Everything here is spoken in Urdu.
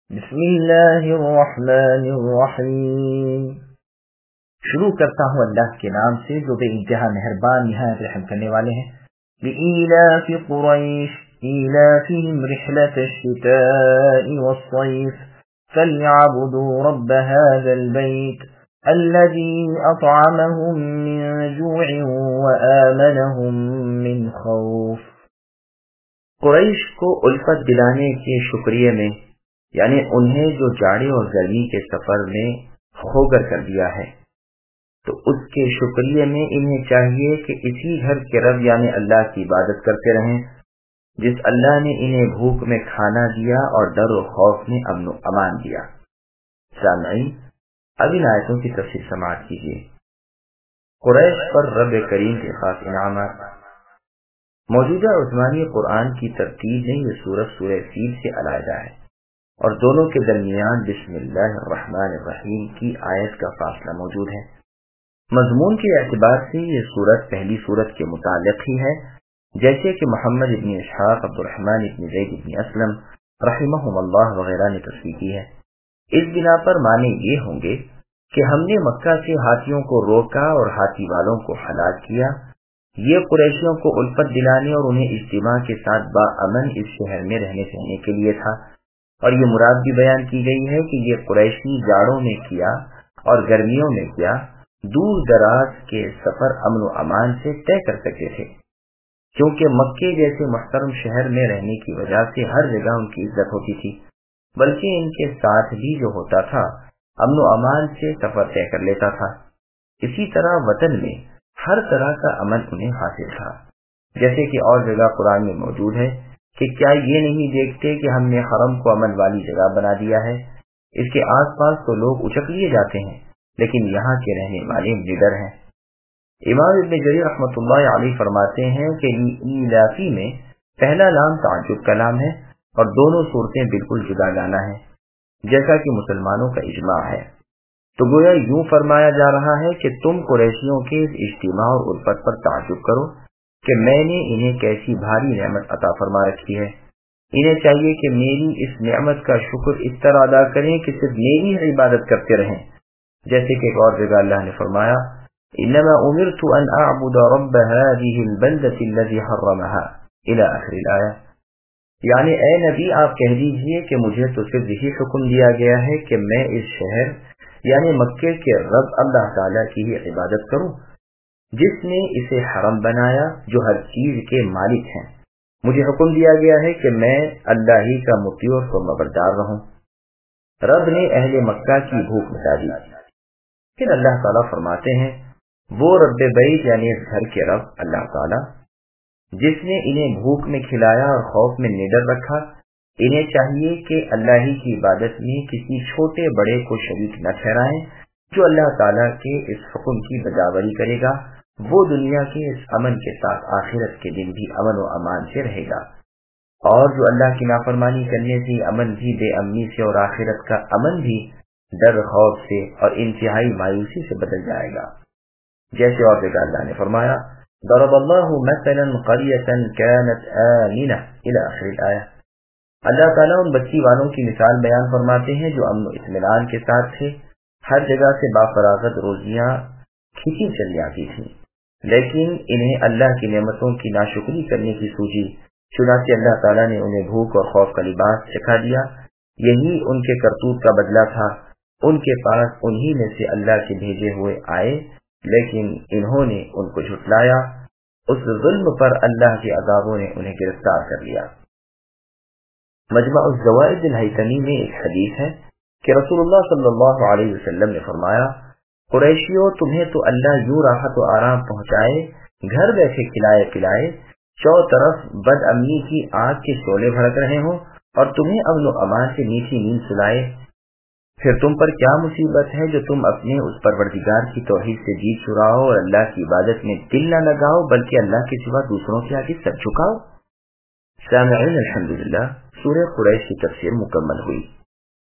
بسم اللہ الرحمن الرحیم۔ شروع کرتا ہوں اللہ کے نام سے جو بے انتہا مہربان نہایت رحم کرنے والے ہیں۔ لإيلاف قریش إيلافهم رحلة الشتاء والصيف فليعبدوا رب هذا البيت الذي أطعمهم من جوع وآمنهم من خوف۔ قریش کو الفت دلانے کے شکریہ میں یعنی انہیں جو جاڑے اور گرمی کے سفر میں خوگر کر دیا ہے، تو اس کے شکریہ میں انہیں چاہیے کہ اسی گھر کے رب یعنی اللہ کی عبادت کرتے رہیں جس اللہ نے انہیں بھوک میں کھانا دیا اور ڈر و خوف میں امن و امان دیا۔ سامعین، اب ان آیتوں کی تفصیل سماعت کیجیے۔ قریش پر رب کریم کے خاص انعامات۔ موجودہ عثمانی قرآن کی ترتیب میں یہ سورہ فیل سے علیحدہ ہے اور دونوں کے درمیان بسم اللہ الرحمن الرحیم کی آیت کا فاصلہ موجود ہے۔ مضمون کے اعتبار سے یہ سورت پہلی سورت کے متعلق ہی ہے، جیسے کہ محمد ابن اسحاق، عبد الرحمن ابن زید ابن اسلم رحمہم اللہ وغیرہ نے تصحیح کی ہے۔ اس بنا پر معنی یہ ہوں گے کہ ہم نے مکہ سے ہاتھیوں کو روکا اور ہاتھی والوں کو ہلاک کیا۔ یہ قریشیوں کو الفت دلانے اور انہیں اجتماع کے ساتھ باامن اس شہر میں رہنے سہنے کے لیے تھا، اور یہ مراد بھی بیان کی گئی ہے کہ یہ قریشی جاڑوں میں کیا اور گرمیوں میں کیا دور دراز کے سفر امن و امان سے طے کر سکتے تھے، کیونکہ مکے جیسے محترم شہر میں رہنے کی وجہ سے ہر جگہ ان کی عزت ہوتی تھی، بلکہ ان کے ساتھ بھی جو ہوتا تھا امن و امان سے سفر طے کر لیتا تھا۔ اسی طرح وطن میں ہر طرح کا امن انہیں حاصل تھا، جیسے کہ اور جگہ قرآن میں موجود ہے کہ کیا یہ نہیں دیکھتے کہ ہم نے حرم کو امن والی جگہ بنا دیا ہے، اس کے آس پاس تو لوگ اچک لیے جاتے ہیں لیکن یہاں کے رہنے والے نڈر ہیں۔ امام ابن جریر رحمۃ اللہ علیہ فرماتے ہیں کہ ایلافی میں پہلا لام تعجب کا لام ہے اور دونوں صورتیں بالکل جدا گانا ہے، جیسا کہ مسلمانوں کا اجماع ہے۔ تو گویا یوں فرمایا جا رہا ہے کہ تم قریشیوں کے اس اجتماع اور الفت پر تعجب کرو کہ میں نے انہیں کیسی بھاری نعمت عطا فرما رکھی ہے۔ انہیں چاہیے کہ میری اس نعمت کا شکر اس طرح ادا کریں کہ صرف میری ہی عبادت کرتے رہیں، جیسے کہ ایک اور جگہ اللہ نے فرمایا انما امرت ان اعبد رب هذه البلدة الذي حرمها الى آخر الآیہ۔ یعنی اے نبی آپ کہہ دیجئے کہ مجھے تو صرف یہی حکم دیا گیا ہے کہ میں اس شہر یعنی مکے کے رب اللہ تعالیٰ کی ہی عبادت کروں جس نے اسے حرم بنایا، جو ہر چیز کے مالک ہیں۔ مجھے حکم دیا گیا ہے کہ میں اللہ ہی کا مطیع اور فرمانبردار رہوں۔ رب نے اہل مکہ کی بھوک مٹا دی۔ پھر اللہ تعالیٰ فرماتے ہیں وہ رب بیت یعنی اس گھر کے رب اللہ تعالیٰ جس نے انہیں بھوک میں کھلایا اور خوف میں نڈر رکھا، انہیں چاہیے کہ اللہ ہی کی عبادت میں کسی چھوٹے بڑے کو شریک نہ ٹھہرائیں۔ جو اللہ تعالیٰ کے اس حکم کی بجاوری کرے گا وہ دنیا کے اس امن کے ساتھ آخرت کے دن بھی امن و امان سے رہے گا، اور جو اللہ کی نافرمانی کرنے سے امن بھی بے امنی سے اور آخرت کا امن بھی ڈر خوف سے اور انتہائی مایوسی سے بدل جائے گا، جیسے اور جگہ اللہ نے فرمایا ضرب اللہ مثلا قریۃ كانت آمنة الى آخر الآیہ۔ اللہ تعالیٰ ان بستی والوں کی مثال بیان فرماتے ہیں جو امن و اطمینان کے ساتھ تھے، ہر جگہ سے بافراغت روزیاں کھینچی چلی آتی تھی، لیکن انہیں اللہ کی نعمتوں کی ناشکری کرنے کی سوچی، چنانچہ اللہ تعالیٰ نے انہیں بھوک اور خوف کا لباس چکھا دیا۔ یہی ان کے کرتوت کا بدلہ تھا۔ ان کے پاس انہی میں سے اللہ کے بھیجے ہوئے آئے، لیکن انہوں نے ان کو جھٹلایا۔ اس ظلم پر اللہ کے عذابوں نے انہیں گرفتار کر لیا۔ مجمع الزوائد الہیثمی میں ایک حدیث ہے کہ رسول اللہ صلی اللہ علیہ وسلم نے فرمایا قریشیوں تمہیں تو اللہ یوں راحت و آرام پہنچائے، گھر بیٹھے کھلائے پلائے، چاروں طرف بد امنی کی آگ کے شعلے بھڑک رہے ہوں اور تمہیں امن و امان سے میٹھی نیند سلائے، پھر تم پر کیا مصیبت ہے جو تم اپنے اس پروردگار کی توحید سے جی چراؤ اور اللہ کی عبادت میں دل نہ لگاؤ بلکہ اللہ کے سوا دوسروں کے آگے سر جھکاؤ۔ سامعین، الحمدللہ سورہ قریش کی تفسیر مکمل ہوئی۔